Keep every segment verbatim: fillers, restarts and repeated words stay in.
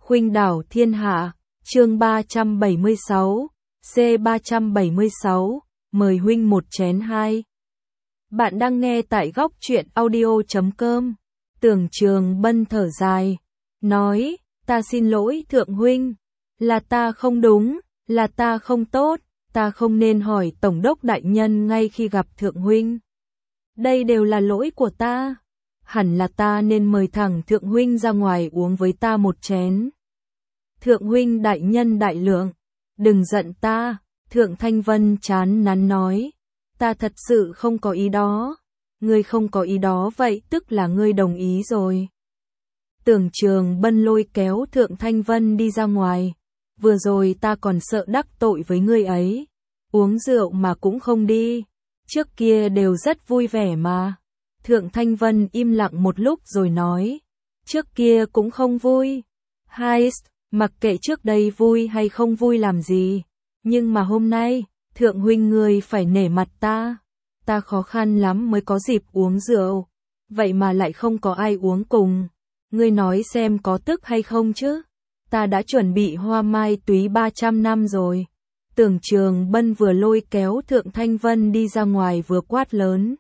Khuynh đảo thiên hạ, chương ba trăm bảy mươi sáu, C ba trăm bảy mươi sáu, mời huynh một chén hai. Bạn đang nghe tại góc truyện audio chấm com. Tưởng Trường Bân thở dài, nói, ta xin lỗi thượng huynh, là ta không đúng, là ta không tốt, ta không nên hỏi tổng đốc đại nhân ngay khi gặp thượng huynh. Đây đều là lỗi của ta, hẳn là ta nên mời thẳng thượng huynh ra ngoài uống với ta một chén. Thượng huynh đại nhân đại lượng, đừng giận ta, Thượng Thanh Vân chán nắn nói, ta thật sự không có ý đó, ngươi không có ý đó vậy tức là ngươi đồng ý rồi. Tưởng Trường Bân lôi kéo Thượng Thanh Vân đi ra ngoài, vừa rồi ta còn sợ đắc tội với ngươi ấy, uống rượu mà cũng không đi, trước kia đều rất vui vẻ mà. Thượng Thanh Vân im lặng một lúc rồi nói, trước kia cũng không vui, hai, mặc kệ trước đây vui hay không vui làm gì, nhưng mà hôm nay, thượng huynh ngươi phải nể mặt ta, ta khó khăn lắm mới có dịp uống rượu, vậy mà lại không có ai uống cùng, ngươi nói xem có tức hay không chứ, ta đã chuẩn bị hoa mai túy ba trăm năm rồi. Tưởng Trường Bân vừa lôi kéo Thượng Thanh Vân đi ra ngoài vừa quát lớn.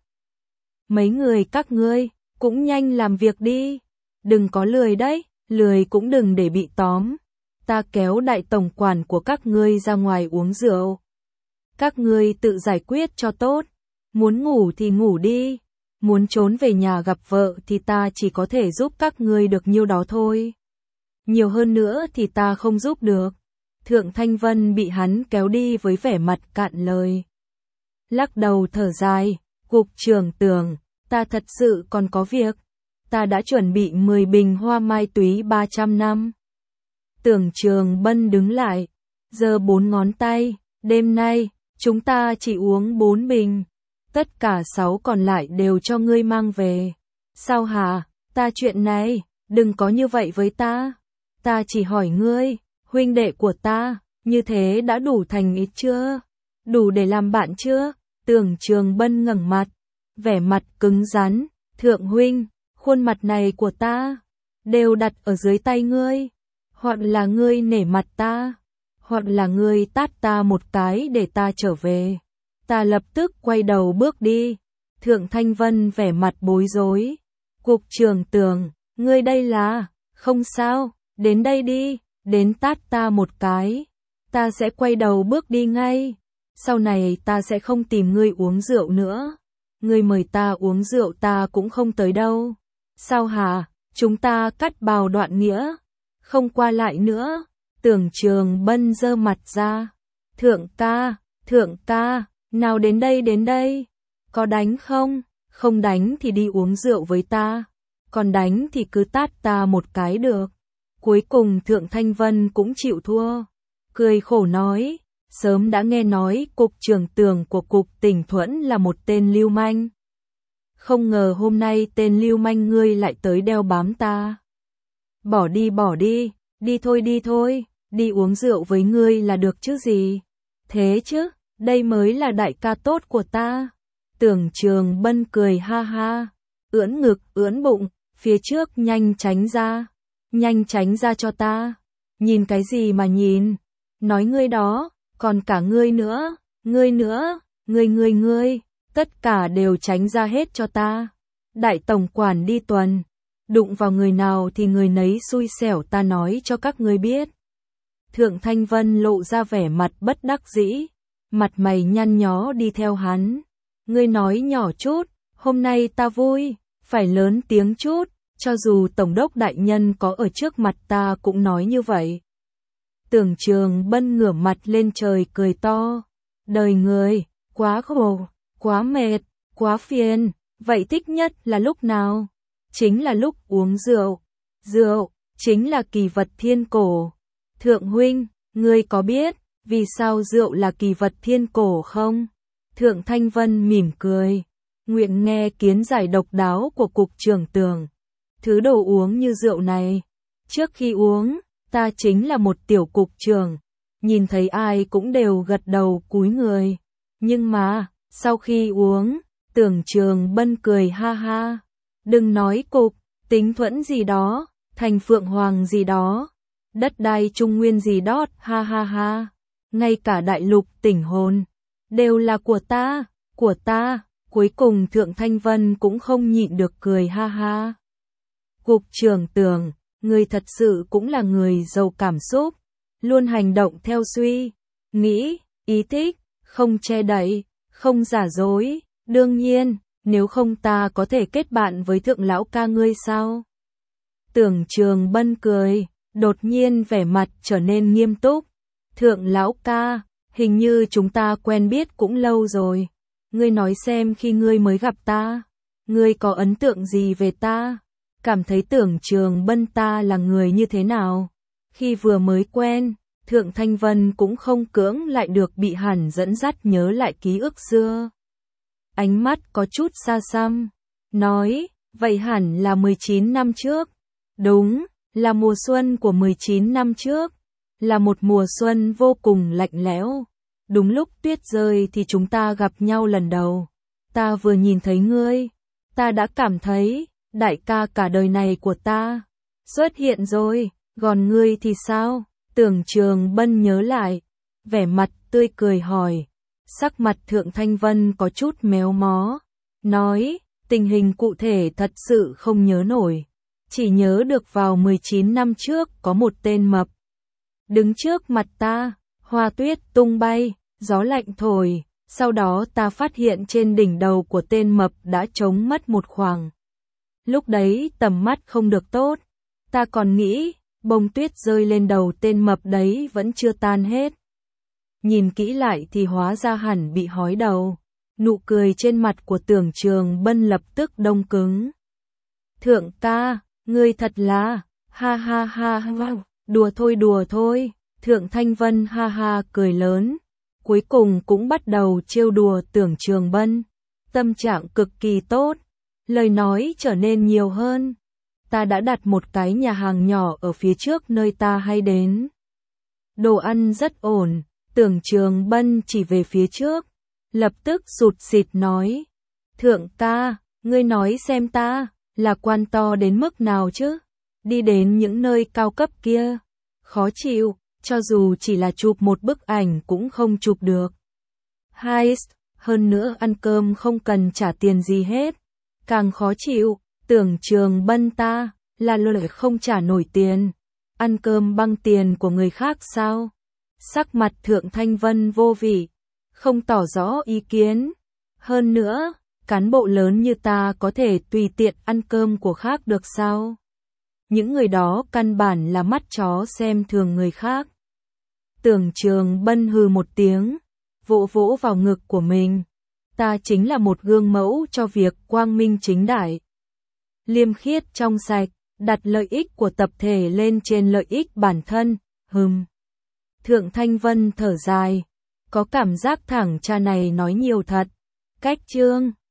Mấy người các ngươi, cũng nhanh làm việc đi, đừng có lười đấy, lười cũng đừng để bị tóm. Ta kéo đại tổng quản của các ngươi ra ngoài uống rượu. Các ngươi tự giải quyết cho tốt, muốn ngủ thì ngủ đi, muốn trốn về nhà gặp vợ thì ta chỉ có thể giúp các ngươi được nhiêu đó thôi. Nhiều hơn nữa thì ta không giúp được. Thượng Thanh Vân bị hắn kéo đi với vẻ mặt cạn lời. Lắc đầu thở dài, cục trưởng Tưởng, ta thật sự còn có việc, ta đã chuẩn bị mười bình hoa mai túy ba trăm năm. Tưởng Trường Bân đứng lại, giơ bốn ngón tay, đêm nay, chúng ta chỉ uống bốn bình, tất cả sáu còn lại đều cho ngươi mang về. Sao hả, ta chuyện này, đừng có như vậy với ta, ta chỉ hỏi ngươi, huynh đệ của ta, như thế đã đủ thành ý chưa? Đủ để làm bạn chưa? Tưởng Trường Bân ngẩng mặt, vẻ mặt cứng rắn, thượng huynh, khuôn mặt này của ta, đều đặt ở dưới tay ngươi, hoặc là ngươi nể mặt ta, hoặc là ngươi tát ta một cái để ta trở về. Ta lập tức quay đầu bước đi. Thượng Thanh Vân vẻ mặt bối rối. Cục trưởng Tưởng, ngươi đây là, không sao, đến đây đi, đến tát ta một cái, ta sẽ quay đầu bước đi ngay. Sau này ta sẽ không tìm ngươi uống rượu nữa. Ngươi mời ta uống rượu ta cũng không tới đâu. Sao hả, chúng ta cắt bào đoạn nghĩa, không qua lại nữa. Tưởng Trường Bân giơ mặt ra. Thượng ca, thượng ca, nào đến đây đến đây. Có đánh không? Không đánh thì đi uống rượu với ta. Còn đánh thì cứ tát ta một cái được. Cuối cùng Thượng Thanh Vân cũng chịu thua. Cười khổ nói, sớm đã nghe nói cục trưởng Tưởng của cục Tỉnh Thuẫn là một tên lưu manh. Không ngờ hôm nay tên lưu manh ngươi lại tới đeo bám ta. Bỏ đi bỏ đi, đi thôi đi thôi, đi uống rượu với ngươi là được chứ gì. Thế chứ, đây mới là đại ca tốt của ta. Tưởng Trường Bân cười ha ha, ưỡn ngực ưỡn bụng, phía trước nhanh tránh ra, nhanh tránh ra cho ta. Nhìn cái gì mà nhìn, nói ngươi đó, còn cả ngươi nữa, ngươi nữa, ngươi ngươi ngươi, tất cả đều tránh ra hết cho ta. Đại tổng quản đi tuần, đụng vào người nào thì người nấy xui xẻo ta nói cho các ngươi biết. Thượng Thanh Vân lộ ra vẻ mặt bất đắc dĩ, mặt mày nhăn nhó đi theo hắn. Ngươi nói nhỏ chút, hôm nay ta vui, phải lớn tiếng chút, cho dù tổng đốc đại nhân có ở trước mặt ta cũng nói như vậy. Tưởng Trường Bân ngửa mặt lên trời cười to, đời người, quá khổ, quá mệt, quá phiền, vậy thích nhất là lúc nào? Chính là lúc uống rượu, rượu, chính là kỳ vật thiên cổ. Thượng huynh, ngươi có biết, vì sao rượu là kỳ vật thiên cổ không? Thượng Thanh Vân mỉm cười, nguyện nghe kiến giải độc đáo của cục trưởng Tưởng. Thứ đồ uống như rượu này, trước khi uống, ta chính là một tiểu cục trưởng, nhìn thấy ai cũng đều gật đầu cúi người. Nhưng mà, sau khi uống, Tưởng Trường Bân cười ha ha, đừng nói cục, Tính Thuẫn gì đó, Thành Phượng Hoàng gì đó, đất đai trung nguyên gì đót, ha ha ha. Ngay cả đại lục tỉnh hồn, đều là của ta, của ta. Cuối cùng Thượng Thanh Vân cũng không nhịn được cười ha ha. Cục trưởng Tưởng, người thật sự cũng là người giàu cảm xúc, luôn hành động theo suy nghĩ, ý thích, không che đậy, không giả dối. Đương nhiên, nếu không ta có thể kết bạn với Thượng lão ca ngươi sao? Tưởng Trường Bân cười, đột nhiên vẻ mặt trở nên nghiêm túc. Thượng lão ca, hình như chúng ta quen biết cũng lâu rồi. Ngươi nói xem khi ngươi mới gặp ta, ngươi có ấn tượng gì về ta? Cảm thấy Tưởng Trường Bân ta là người như thế nào? Khi vừa mới quen, Thượng Thanh Vân cũng không cưỡng lại được bị hẳn dẫn dắt nhớ lại ký ức xưa. Ánh mắt có chút xa xăm, nói, vậy hẳn là mười chín năm trước. Đúng, là mùa xuân của mười chín năm trước, là một mùa xuân vô cùng lạnh lẽo. Đúng lúc tuyết rơi thì chúng ta gặp nhau lần đầu. Ta vừa nhìn thấy ngươi, ta đã cảm thấy, đại ca cả đời này của ta xuất hiện rồi, còn ngươi thì sao? Tưởng Trường Bân nhớ lại, vẻ mặt tươi cười hỏi. Sắc mặt Thượng Thanh Vân có chút méo mó, nói, tình hình cụ thể thật sự không nhớ nổi, chỉ nhớ được vào mười chín năm trước có một tên mập đứng trước mặt ta, hoa tuyết tung bay, gió lạnh thổi, sau đó ta phát hiện trên đỉnh đầu của tên mập đã trống mất một khoảng. Lúc đấy tầm mắt không được tốt, ta còn nghĩ, bông tuyết rơi lên đầu tên mập đấy vẫn chưa tan hết. Nhìn kỹ lại thì hóa ra hẳn bị hói đầu. Nụ cười trên mặt của Tưởng Trường Bân lập tức đông cứng. Thượng ca, ngươi thật là, ha ha ha ha, đùa thôi đùa thôi. Thượng Thanh Vân ha ha cười lớn, cuối cùng cũng bắt đầu trêu đùa Tưởng Trường Bân. Tâm trạng cực kỳ tốt, lời nói trở nên nhiều hơn. Ta đã đặt một cái nhà hàng nhỏ ở phía trước nơi ta hay đến. Đồ ăn rất ổn. Tưởng Trường Bân chỉ về phía trước, lập tức sụt sịt nói. Thượng ca, ngươi nói xem ta, là quan to đến mức nào chứ? Đi đến những nơi cao cấp kia, khó chịu, cho dù chỉ là chụp một bức ảnh cũng không chụp được. Hai, hơn nữa ăn cơm không cần trả tiền gì hết, càng khó chịu. Tưởng Trường Bân ta, là lời không trả nổi tiền, ăn cơm bằng tiền của người khác sao? Sắc mặt Thượng Thanh Vân vô vị, không tỏ rõ ý kiến. Hơn nữa, cán bộ lớn như ta có thể tùy tiện ăn cơm của khác được sao? Những người đó căn bản là mắt chó xem thường người khác. Tưởng Trường Bân hừ một tiếng, vỗ vỗ vào ngực của mình. Ta chính là một gương mẫu cho việc quang minh chính đại, liêm khiết trong sạch, đặt lợi ích của tập thể lên trên lợi ích bản thân. Hừm. Thượng Thanh Vân thở dài, có cảm giác thẳng cha này nói nhiều thật. Cách chương